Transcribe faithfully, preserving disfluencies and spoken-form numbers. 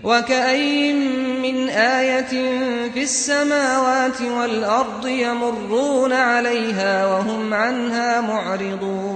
وكأين من آية في السماوات والأرض يمرون عليها وهم عنها معرضون